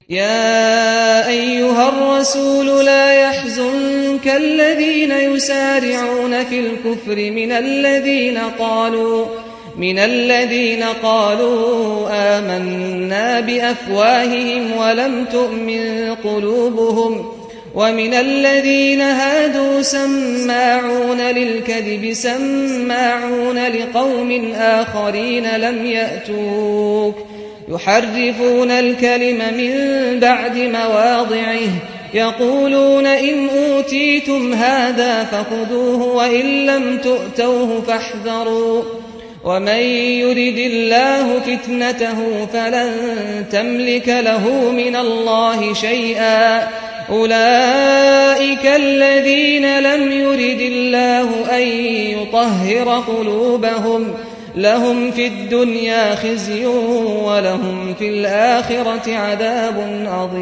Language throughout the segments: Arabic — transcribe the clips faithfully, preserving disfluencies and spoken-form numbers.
يا أيها الرسول لا يحزنك الذين يسارعون في الكفر من الذين قالوا من الذين قالوا آمنا بأفواههم ولم تؤمن قلوبهم ومن الذين هادوا سماعون للكذب سماعون لقوم آخرين لم يأتوك يحرفون الكلم من بعد مواضعه يقولون إن أوتيتم هذا فخذوه وإن لم تؤتوه فاحذروا ومن يرد الله فتنته فلن تملك له من الله شيئا أولئك الذين لم يرد الله أن يطهر قلوبهم لهم في الدنيا خزي ولهم في الآخرة عذاب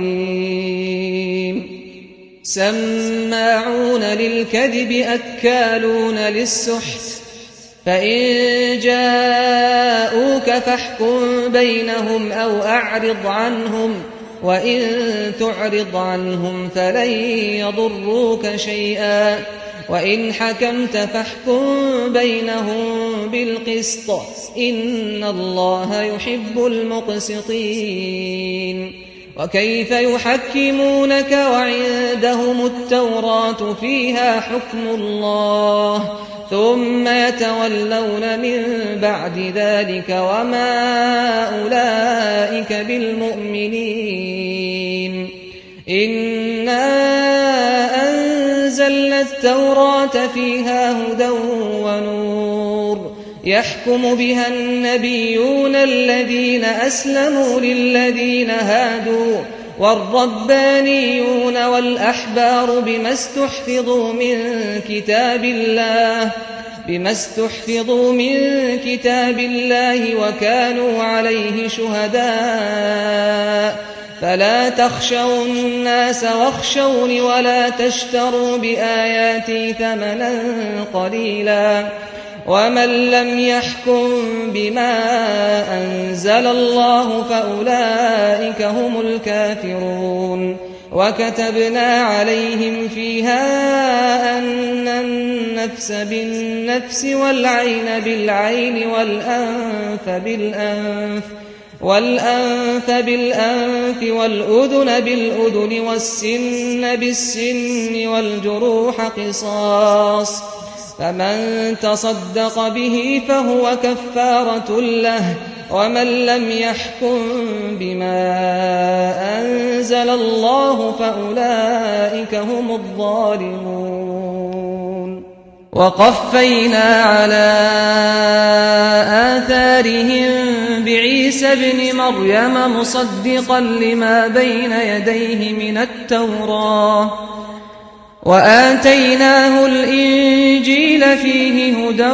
عظيم سماعون للكذب أكالون للسحت فإن جاءوك فاحكم بينهم أو أعرض عنهم وإن تعرض عنهم فلن يضروك شيئا وإن حكمت فاحكم بينهم بالقسط إن الله يحب المقسطين وكيف يحكمونك وعندهم التوراة فيها حكم الله ثم يتولون من بعد ذلك وما أولئك بالمؤمنين إنا أنزلنا التوراة فيها هدى ونور يحكم بها النبيون الذين أسلموا للذين هادوا والربانيون والأحبار بما استحفظوا من كتاب الله بما استحفظوا من كتاب الله وكانوا عليه شهداء فلا تخشوا الناس واخشوني ولا تشتروا بآياتي ثمنا قليلا ومن لم يحكم بما أنزل الله فأولئك هم الكافرون وكتبنا عليهم فيها أن النفس بالنفس والعين بالعين والأنف بالأنف والأنف بالأنف والأذن بالأذن والسن بالسن والجروح قصاص فمن تصدق به فهو كفارة له ومن لم يحكم بما أنزل الله فأولئك هم الظالمون وقفينا على آثارهم بعيسى ابن مريم مصدقا لما بين يديه من التوراة وآتيناه الإنجيل فيه هدى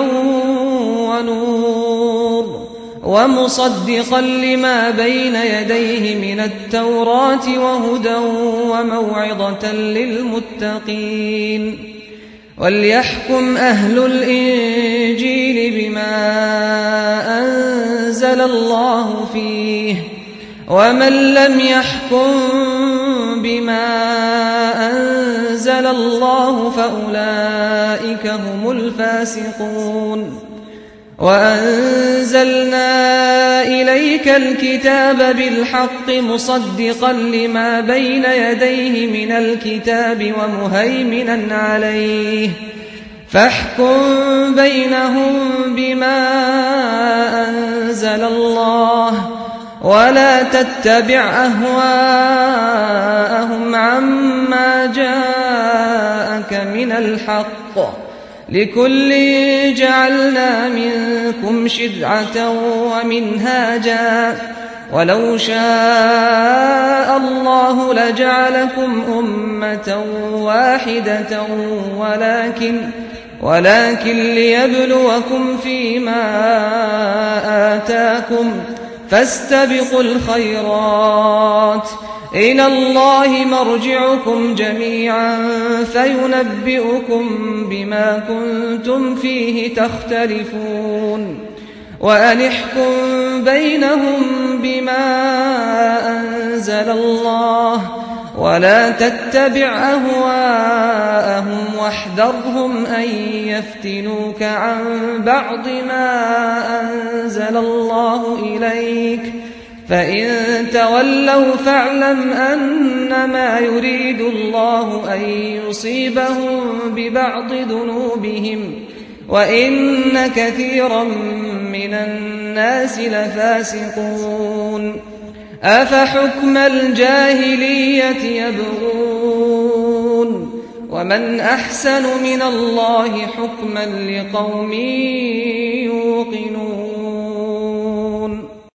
ونور ومصدقا لما بين يديه من التوراة وهدى وموعظة للمتقين وليحكم أهل الإنجيل بما أنزل الله فيه ومن لم يحكم بما أنزل الله فأولئك هم الفاسقون وأنزلنا إليك الكتاب بالحق مصدقا لما بين يديه من الكتاب ومهيمنا عليه فاحكم بينهم بما أنزل الله ولا تتبع أهواءهم عما جاءك من الحق لكل جعلنا منكم شرعة ومنهاجا ولو شاء الله لجعلكم أمة واحدة ولكن ولكن ليبلوكم فيما آتاكم فاستبقوا الخيرات إلى الله مرجعكم جميعا فينبئكم بما كنتم فيه تختلفون وأن احكم بينهم بما أنزل الله ولا تتبع أهواءهم واحذرهم أن يفتنوك عن بعض ما أنزل الله إليك فإن تولوا فاعلم أنما يريد الله أن يصيبهم ببعض ذنوبهم وإن كثيرا من الناس لفاسقون أفحكم الجاهلية يبغون ومن أحسن من الله حكما لقوم يوقنون